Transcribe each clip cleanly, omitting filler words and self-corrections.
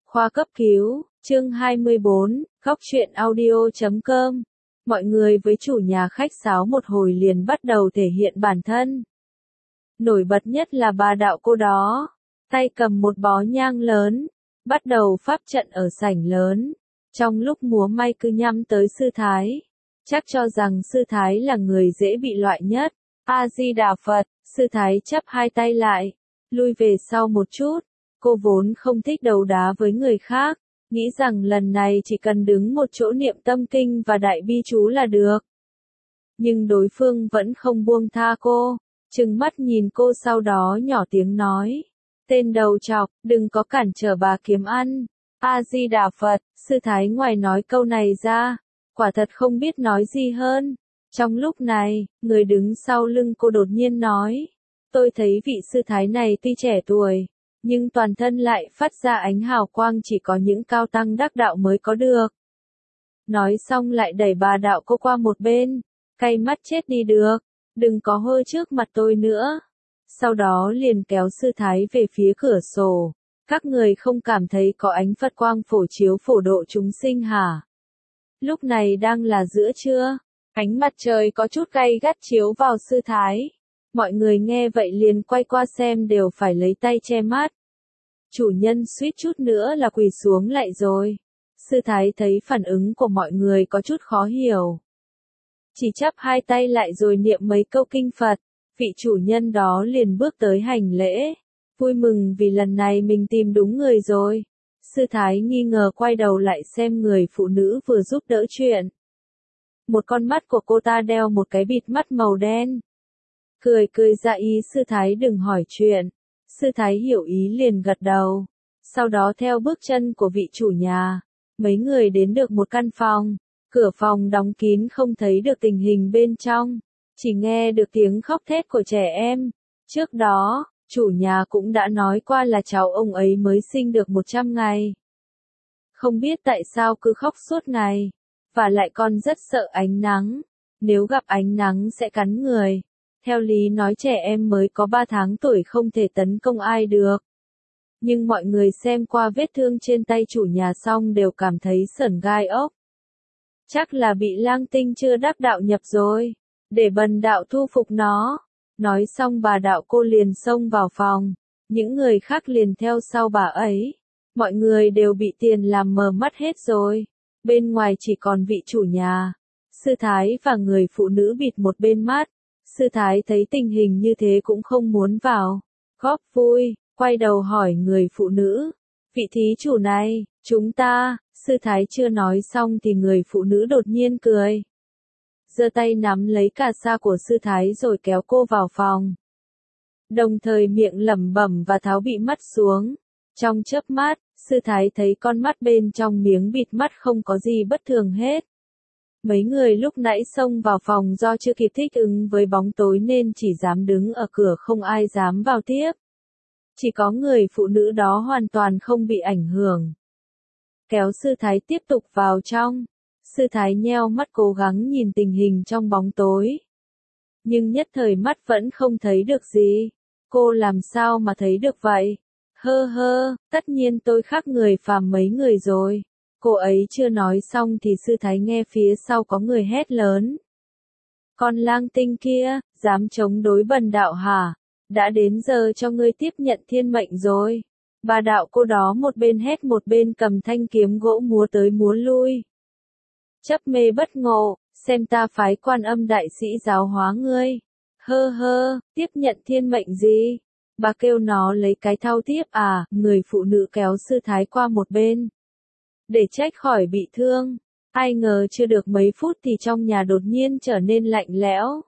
Khoa cấp cứu, chương 24, Góc truyện audio.com. Mọi người với chủ nhà khách sáo một hồi liền bắt đầu thể hiện bản thân. Nổi bật nhất là bà đạo cô đó, tay cầm một bó nhang lớn, bắt đầu pháp trận ở sảnh lớn. Trong lúc múa may cứ nhắm tới sư thái, chắc cho rằng sư thái là người dễ bị loại nhất. A-di-đà Phật, sư thái chắp hai tay lại, lui về sau một chút. Cô vốn không thích đấu đá với người khác, nghĩ rằng lần này chỉ cần đứng một chỗ niệm tâm kinh và đại bi chú là được. Nhưng đối phương vẫn không buông tha cô, trừng mắt nhìn cô sau đó nhỏ tiếng nói. Tên đầu trọc, đừng có cản trở bà kiếm ăn. A-di-đà Phật, sư thái ngoài nói câu này ra, quả thật không biết nói gì hơn. Trong lúc này, người đứng sau lưng cô đột nhiên nói. Tôi thấy vị sư thái này tuy trẻ tuổi, nhưng toàn thân lại phát ra ánh hào quang chỉ có những cao tăng đắc đạo mới có được. Nói xong lại đẩy bà đạo cô qua một bên, cay mắt chết đi được, đừng có hơ trước mặt tôi nữa. Sau đó liền kéo sư thái về phía cửa sổ. Các người không cảm thấy có ánh Phật quang phổ chiếu phổ độ chúng sinh hả? Lúc này đang là giữa trưa, ánh mặt trời có chút gay gắt chiếu vào sư thái. Mọi người nghe vậy liền quay qua xem đều phải lấy tay che mắt. Chủ nhân suýt chút nữa là quỳ xuống lại rồi. Sư thái thấy phản ứng của mọi người có chút khó hiểu. Chỉ chắp hai tay lại rồi niệm mấy câu kinh Phật, vị chủ nhân đó liền bước tới hành lễ. Vui mừng vì lần này mình tìm đúng người rồi. Sư thái nghi ngờ quay đầu lại xem người phụ nữ vừa giúp đỡ chuyện. Một con mắt của cô ta đeo một cái bịt mắt màu đen. Cười ra ý sư thái đừng hỏi chuyện. Sư thái hiểu ý liền gật đầu. Sau đó theo bước chân của vị chủ nhà, mấy người đến được một căn phòng. Cửa phòng đóng kín không thấy được tình hình bên trong, chỉ nghe được tiếng khóc thét của trẻ em. Trước đó, chủ nhà cũng đã nói qua là cháu ông ấy mới sinh được 100 ngày. Không biết tại sao cứ khóc suốt ngày, và lại còn rất sợ ánh nắng. Nếu gặp ánh nắng sẽ cắn người. Theo lý nói trẻ em mới có 3 tháng tuổi không thể tấn công ai được. Nhưng mọi người xem qua vết thương trên tay chủ nhà xong đều cảm thấy sởn gai ốc. Chắc là bị lang tinh chưa đắc đạo nhập rồi, để bần đạo thu phục nó. Nói xong bà đạo cô liền xông vào phòng, những người khác liền theo sau bà ấy. Mọi người đều bị tiền làm mờ mắt hết rồi, bên ngoài chỉ còn vị chủ nhà, sư thái và người phụ nữ bịt một bên mắt. Sư thái thấy tình hình như thế cũng không muốn vào, góp vui, quay đầu hỏi người phụ nữ. Vị thí chủ này, chúng ta, sư thái chưa nói xong thì người phụ nữ đột nhiên cười. Giơ tay nắm lấy cà sa của sư thái rồi kéo cô vào phòng. Đồng thời miệng lẩm bẩm và tháo bị mắt xuống. Trong chớp mắt, sư thái thấy con mắt bên trong miếng bịt mắt không có gì bất thường hết. Mấy người lúc nãy xông vào phòng do chưa kịp thích ứng với bóng tối nên chỉ dám đứng ở cửa không ai dám vào tiếp. Chỉ có người phụ nữ đó hoàn toàn không bị ảnh hưởng. Kéo sư thái tiếp tục vào trong. Sư thái nheo mắt cố gắng nhìn tình hình trong bóng tối. Nhưng nhất thời mắt vẫn không thấy được gì. Cô làm sao mà thấy được vậy? Tất nhiên tôi khác người phàm mấy người rồi. Cô ấy chưa nói xong thì sư thái nghe phía sau có người hét lớn. Con lang tinh kia, dám chống đối bần đạo hả? Đã đến giờ cho ngươi tiếp nhận thiên mệnh rồi. Bà đạo cô đó một bên hét một bên cầm thanh kiếm gỗ múa tới múa lui. Chấp mê bất ngộ, xem ta phái Quan Âm đại sĩ giáo hóa ngươi. Tiếp nhận thiên mệnh gì? Bà kêu nó lấy cái thau tiếp à? Người phụ nữ kéo sư thái qua một bên, để trách khỏi bị thương. Ai ngờ chưa được mấy phút thì trong nhà đột nhiên trở nên lạnh lẽo.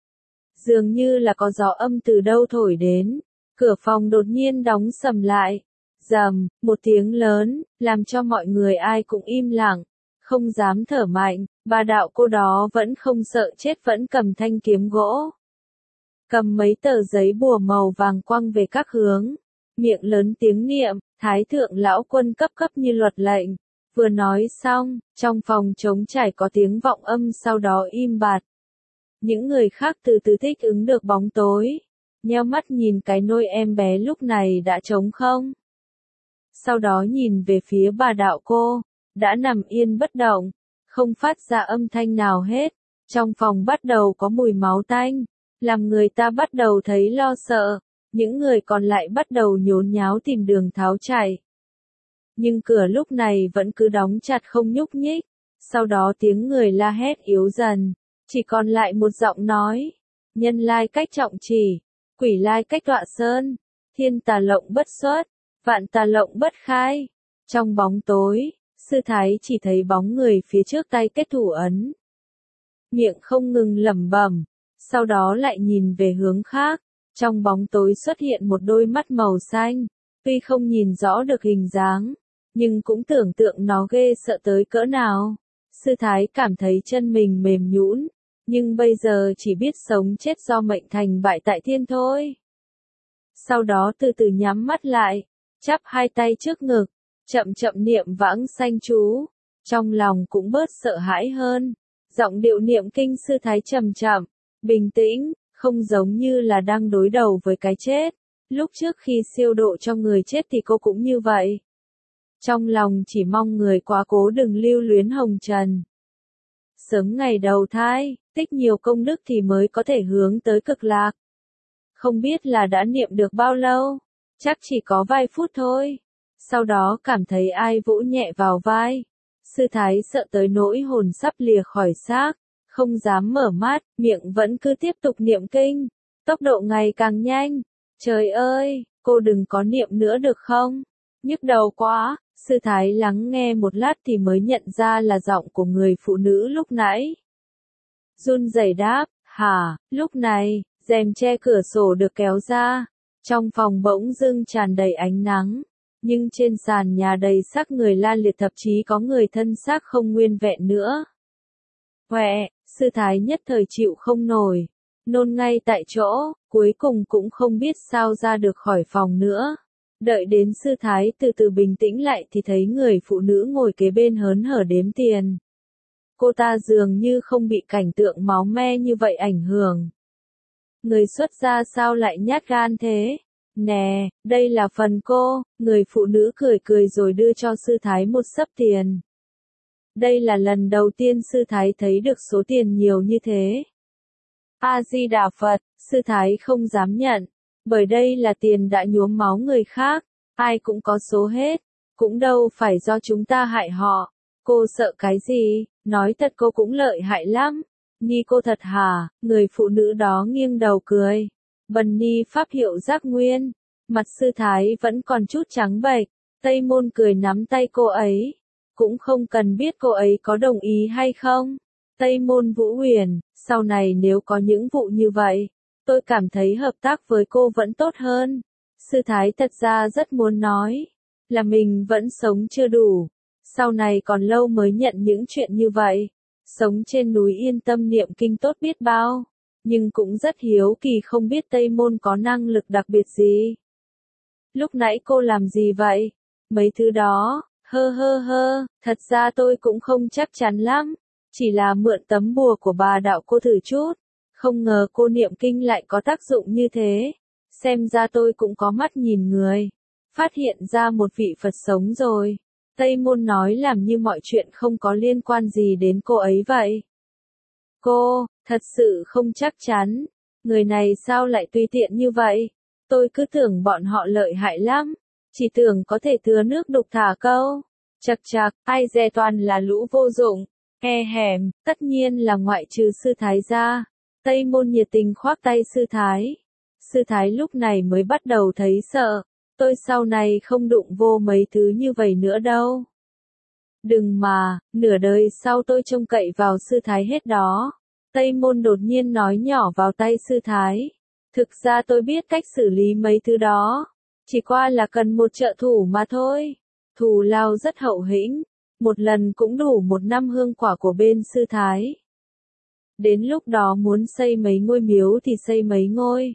Dường như là có gió âm từ đâu thổi đến. Cửa phòng đột nhiên đóng sầm lại. Rầm, một tiếng lớn, làm cho mọi người ai cũng im lặng, không dám thở mạnh. Bà đạo cô đó vẫn không sợ chết vẫn cầm thanh kiếm gỗ. Cầm mấy tờ giấy bùa màu vàng quăng về các hướng. Miệng lớn tiếng niệm, Thái thượng lão quân cấp như luật lệnh. Vừa nói xong, trong phòng trống trải có tiếng vọng âm sau đó im bặt. Những người khác từ từ thích ứng được bóng tối. Nheo mắt nhìn cái nôi em bé lúc này đã trống không. sau đó nhìn về phía bà đạo cô, đã nằm yên bất động, không phát ra âm thanh nào hết. Trong phòng bắt đầu có mùi máu tanh, làm người ta bắt đầu thấy lo sợ, những người còn lại bắt đầu nhốn nháo tìm đường tháo chạy. Nhưng cửa lúc này vẫn cứ đóng chặt không nhúc nhích, sau đó tiếng người la hét yếu dần, chỉ còn lại một giọng nói, nhân lai cách trọng chỉ, quỷ lai cách tọa sơn, thiên tà lộng bất xuất, vạn tà lộng bất khai. Trong bóng tối, sư thái chỉ thấy bóng người phía trước tay kết thủ ấn, miệng không ngừng lẩm bẩm, sau đó lại nhìn về hướng khác, trong bóng tối xuất hiện một đôi mắt màu xanh, tuy không nhìn rõ được hình dáng, nhưng cũng tưởng tượng nó ghê sợ tới cỡ nào. Sư thái cảm thấy chân mình mềm nhũn, nhưng bây giờ chỉ biết sống chết do mệnh thành bại tại thiên thôi. Sau đó từ từ nhắm mắt lại, chắp hai tay trước ngực, chậm chậm niệm vãng sanh chú, trong lòng cũng bớt sợ hãi hơn. Giọng điệu niệm kinh sư thái chậm chậm, bình tĩnh, không giống như là đang đối đầu với cái chết. Lúc trước khi siêu độ cho người chết thì cô cũng như vậy. Trong lòng chỉ mong người quá cố đừng lưu luyến hồng trần. Sớm ngày đầu thai, tích nhiều công đức thì mới có thể hướng tới cực lạc. Không biết là đã niệm được bao lâu, chắc chỉ có vài phút thôi. Sau đó cảm thấy ai vỗ nhẹ vào vai. Sư thái sợ tới nỗi hồn sắp lìa khỏi xác, không dám mở mắt, miệng vẫn cứ tiếp tục niệm kinh, tốc độ ngày càng nhanh. Trời ơi, cô đừng có niệm nữa được không? Nhức đầu quá. Sư thái lắng nghe một lát thì mới nhận ra là giọng của người phụ nữ lúc nãy. Run rẩy đáp, hả? Lúc này, rèm che cửa sổ được kéo ra, trong phòng bỗng dưng tràn đầy ánh nắng, nhưng trên sàn nhà đầy xác người la liệt, thậm chí có người thân xác không nguyên vẹn nữa. Quẹ, sư thái nhất thời chịu không nổi, nôn ngay tại chỗ, cuối cùng cũng không biết sao ra được khỏi phòng nữa. Đợi đến sư thái từ từ bình tĩnh lại thì thấy người phụ nữ ngồi kế bên hớn hở đếm tiền. Cô ta dường như không bị cảnh tượng máu me như vậy ảnh hưởng. Người xuất gia sao lại nhát gan thế? Nè, đây là phần cô. Người phụ nữ cười cười rồi đưa cho sư thái một xấp tiền. Đây là lần đầu tiên sư thái thấy được số tiền nhiều như thế. A-di-đà Phật, sư thái không dám nhận. Bởi đây là tiền đã nhuốm máu người khác, ai cũng có số hết, cũng đâu phải do chúng ta hại họ. Cô sợ cái gì? Nói thật cô cũng lợi hại lắm. Ni cô thật hả? Người phụ nữ đó nghiêng đầu cười. Bần ni pháp hiệu giác nguyên. Mặt sư thái vẫn còn chút trắng bệch. Tây môn cười nắm tay cô ấy. Cũng không cần biết cô ấy có đồng ý hay không. Tây môn Vũ Huyền, sau này nếu có những vụ như vậy, tôi cảm thấy hợp tác với cô vẫn tốt hơn. Sư thái thật ra rất muốn nói, là mình vẫn sống chưa đủ. Sau này còn lâu mới nhận những chuyện như vậy. Sống trên núi yên tâm niệm kinh tốt biết bao. Nhưng cũng rất hiếu kỳ không biết Tây Môn có năng lực đặc biệt gì. Lúc nãy cô làm gì vậy? Mấy thứ đó, thật ra tôi cũng không chắc chắn lắm. Chỉ là mượn tấm bùa của bà đạo cô thử chút. Không ngờ cô niệm kinh lại có tác dụng như thế. Xem ra tôi cũng có mắt nhìn người. Phát hiện ra một vị Phật sống rồi. Tây Môn nói làm như mọi chuyện không có liên quan gì đến cô ấy vậy. Cô, thật sự không chắc chắn. Người này sao lại tùy tiện như vậy? Tôi cứ tưởng bọn họ lợi hại lắm. Chỉ tưởng có thể thừa nước đục thả câu. Chật chật, ai dè toàn là lũ vô dụng. E hèm, tất nhiên là ngoại trừ sư thái ra. Tây Môn nhiệt tình khoác tay sư thái. Sư thái lúc này mới bắt đầu thấy sợ. Tôi sau này không đụng vô mấy thứ như vậy nữa đâu. Đừng mà, nửa đời sau tôi trông cậy vào sư thái hết đó. Tây Môn đột nhiên nói nhỏ vào tay sư thái. Thực ra tôi biết cách xử lý mấy thứ đó. Chỉ qua là cần một trợ thủ mà thôi. Thù lao rất hậu hĩnh. Một lần cũng đủ 1 năm hương quả của bên sư thái. Đến lúc đó muốn xây mấy ngôi miếu thì xây mấy ngôi.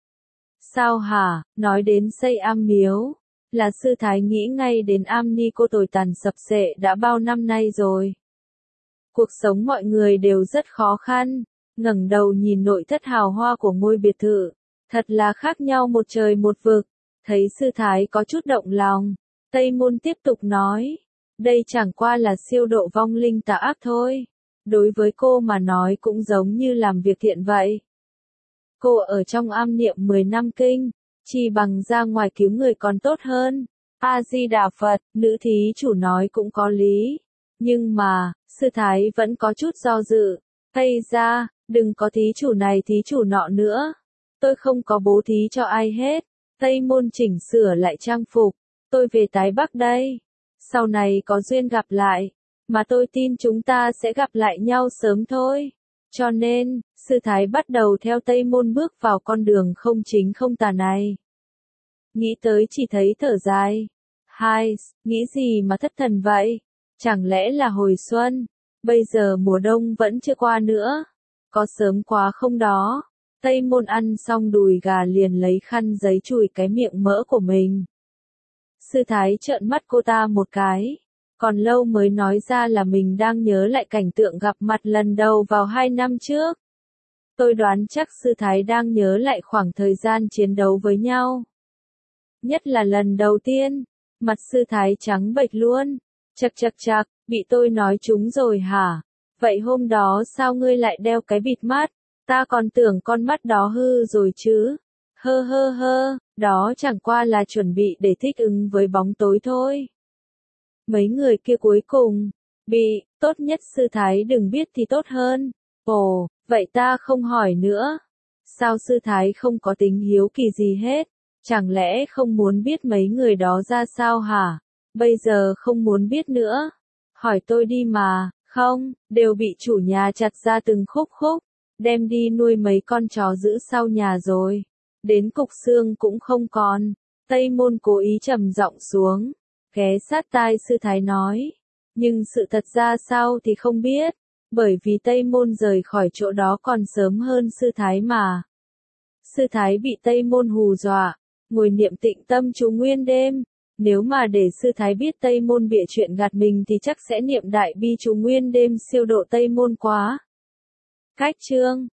Sao hả? Nói đến xây am miếu, là sư thái nghĩ ngay đến am ni cô tồi tàn sập xệ đã bao năm nay rồi. Cuộc sống mọi người đều rất khó khăn, ngẩng đầu nhìn nội thất hào hoa của ngôi biệt thự, thật là khác nhau một trời một vực. Thấy sư thái có chút động lòng, Tây Môn tiếp tục nói, đây chẳng qua là siêu độ vong linh tà ác thôi. Đối với cô mà nói cũng giống như làm việc thiện vậy. Cô ở trong am niệm 10 năm kinh, chỉ bằng ra ngoài cứu người còn tốt hơn. A-di-đà Phật, nữ thí chủ nói cũng có lý. Nhưng mà, sư thái vẫn có chút do dự. Ây ra, đừng có thí chủ này thí chủ nọ nữa. Tôi không có bố thí cho ai hết. Tây Môn chỉnh sửa lại trang phục. Tôi về Tái Bắc đây. Sau này có duyên gặp lại. Mà tôi tin chúng ta sẽ gặp lại nhau sớm thôi. Cho nên, sư thái bắt đầu theo Tây Môn bước vào con đường không chính không tà này. Nghĩ tới chỉ thấy thở dài. Hai, nghĩ gì mà thất thần vậy? Chẳng lẽ là hồi xuân? Bây giờ mùa đông vẫn chưa qua nữa. Có sớm quá không đó? Tây Môn ăn xong đùi gà liền lấy khăn giấy chùi cái miệng mỡ của mình. Sư thái trợn mắt cô ta một cái. Còn lâu mới nói ra là mình đang nhớ lại cảnh tượng gặp mặt lần đầu vào 2 năm trước. Tôi đoán chắc sư thái đang nhớ lại khoảng thời gian chiến đấu với nhau. Nhất là lần đầu tiên, mặt sư thái trắng bệch luôn. Chậc, bị tôi nói trúng rồi hả? Vậy hôm đó sao ngươi lại đeo cái bịt mắt? Ta còn tưởng con mắt đó hư rồi chứ. Hơ, đó chẳng qua là chuẩn bị để thích ứng với bóng tối thôi. Mấy người kia cuối cùng, bị, tốt nhất sư thái đừng biết thì tốt hơn. Ồ, vậy ta không hỏi nữa. Sao sư thái không có tính hiếu kỳ gì hết? Chẳng lẽ không muốn biết mấy người đó ra sao hả? Bây giờ không muốn biết nữa. Hỏi tôi đi mà, không, đều bị chủ nhà chặt ra từng khúc, đem đi nuôi mấy con chó giữ sau nhà rồi. Đến cục xương cũng không còn. Tây Môn cố ý trầm giọng xuống, ghé sát tai sư thái nói. Nhưng sự thật ra sao thì không biết, bởi vì Tây Môn rời khỏi chỗ đó còn sớm hơn sư thái mà. Sư thái bị Tây Môn hù dọa, ngồi niệm tịnh tâm chú nguyên đêm. Nếu mà để sư thái biết Tây Môn bịa chuyện gạt mình thì chắc sẽ niệm đại bi chú nguyên đêm siêu độ Tây Môn quá. Cách chương